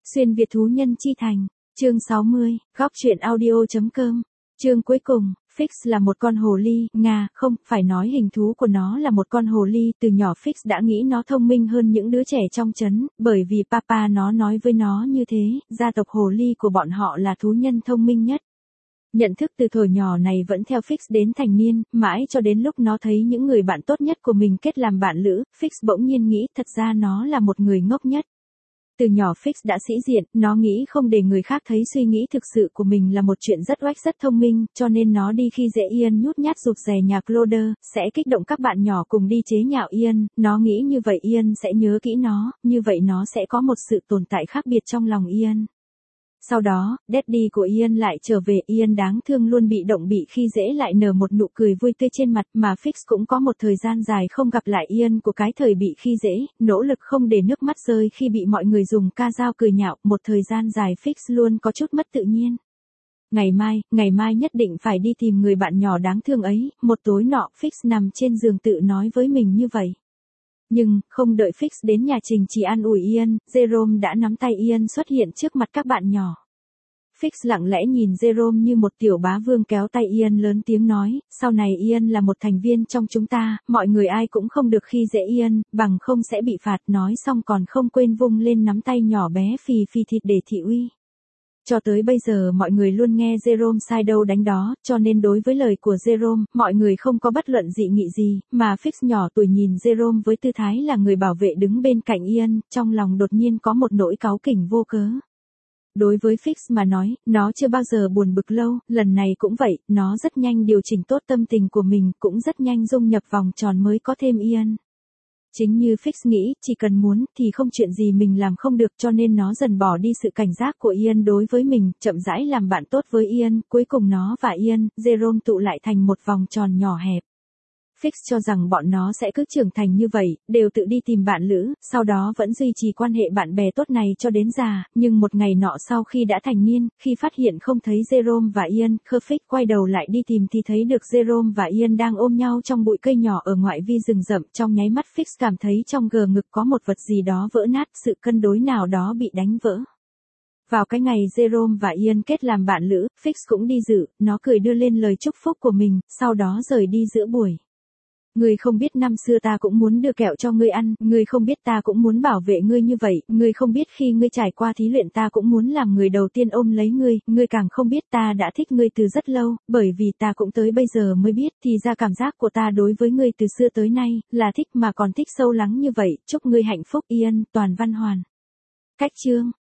Xuyên Việt thú nhân chi thành, chương 60, góc truyện audio.com. Chương cuối cùng, Fix là một con hồ ly, không, phải nói hình thú của nó là một con hồ ly, từ nhỏ Fix đã nghĩ nó thông minh hơn những đứa trẻ trong trấn, bởi vì papa nó nói với nó như thế, gia tộc hồ ly của bọn họ là thú nhân thông minh nhất. Nhận thức từ thuở nhỏ này vẫn theo Fix đến thành niên, mãi cho đến lúc nó thấy những người bạn tốt nhất của mình kết làm bạn lữ, Fix bỗng nhiên nghĩ thật ra nó là một người ngốc nhất. Từ nhỏ Fix đã sĩ diện, nó nghĩ không để người khác thấy suy nghĩ thực sự của mình là một chuyện rất oách rất thông minh, cho nên nó đi khi dễ Ian nhút nhát rụt rè nhà Cloder, sẽ kích động các bạn nhỏ cùng đi chế nhạo Ian, nó nghĩ như vậy Ian sẽ nhớ kỹ nó, như vậy nó sẽ có một sự tồn tại khác biệt trong lòng Ian. Sau đó, Daddy của Ian lại trở về, Ian đáng thương luôn bị động bị khi dễ lại nở một nụ cười vui tươi trên mặt, mà Fix cũng có một thời gian dài không gặp lại Ian của cái thời bị khi dễ, nỗ lực không để nước mắt rơi khi bị mọi người dùng ca dao cười nhạo, một thời gian dài Fix luôn có chút mất tự nhiên. Ngày mai nhất định phải đi tìm người bạn nhỏ đáng thương ấy, một tối nọ Fix nằm trên giường tự nói với mình như vậy. Nhưng, không đợi Fix đến nhà Trình chỉ an ủi Ian, Jerome đã nắm tay Ian xuất hiện trước mặt các bạn nhỏ. Fix lặng lẽ nhìn Jerome như một tiểu bá vương kéo tay Ian lớn tiếng nói, sau này Ian là một thành viên trong chúng ta, mọi người ai cũng không được khi dễ Ian, bằng không sẽ bị phạt, nói xong còn không quên vung lên nắm tay nhỏ bé phì phì thịt để thị uy. Cho tới bây giờ mọi người luôn nghe Jerome sai đâu đánh đó, cho nên đối với lời của Jerome, mọi người không có bất luận dị nghị gì, mà Fix nhỏ tuổi nhìn Jerome với tư thái là người bảo vệ đứng bên cạnh Ian, trong lòng đột nhiên có một nỗi cáu kỉnh vô cớ. Đối với Fix mà nói, nó chưa bao giờ buồn bực lâu, lần này cũng vậy, nó rất nhanh điều chỉnh tốt tâm tình của mình, cũng rất nhanh dung nhập vòng tròn mới có thêm Ian. Chính như Fix nghĩ, chỉ cần muốn thì không chuyện gì mình làm không được, cho nên nó dần bỏ đi sự cảnh giác của Ian đối với mình, chậm rãi làm bạn tốt với Ian, cuối cùng nó và Ian, Jerome tụ lại thành một vòng tròn nhỏ hẹp. Fix cho rằng bọn nó sẽ cứ trưởng thành như vậy, đều tự đi tìm bạn lữ, sau đó vẫn duy trì quan hệ bạn bè tốt này cho đến già, nhưng một ngày nọ sau khi đã thành niên, khi phát hiện không thấy Jerome và Ian, Fix quay đầu lại đi tìm thì thấy được Jerome và Ian đang ôm nhau trong bụi cây nhỏ ở ngoại vi rừng rậm, trong nháy mắt Fix cảm thấy trong gờ ngực có một vật gì đó vỡ nát, sự cân đối nào đó bị đánh vỡ. Vào cái ngày Jerome và Ian kết làm bạn lữ, Fix cũng đi dự, nó cười đưa lên lời chúc phúc của mình, sau đó rời đi giữa buổi. Ngươi không biết năm xưa ta cũng muốn đưa kẹo cho ngươi ăn, ngươi không biết ta cũng muốn bảo vệ ngươi như vậy, ngươi không biết khi ngươi trải qua thí luyện ta cũng muốn làm người đầu tiên ôm lấy ngươi càng không biết ta đã thích ngươi từ rất lâu, bởi vì ta cũng tới bây giờ mới biết, thì ra cảm giác của ta đối với ngươi từ xưa tới nay, là thích mà còn thích sâu lắng như vậy, chúc ngươi hạnh phúc Ian, Toàn Văn Hoàn. Cách chương.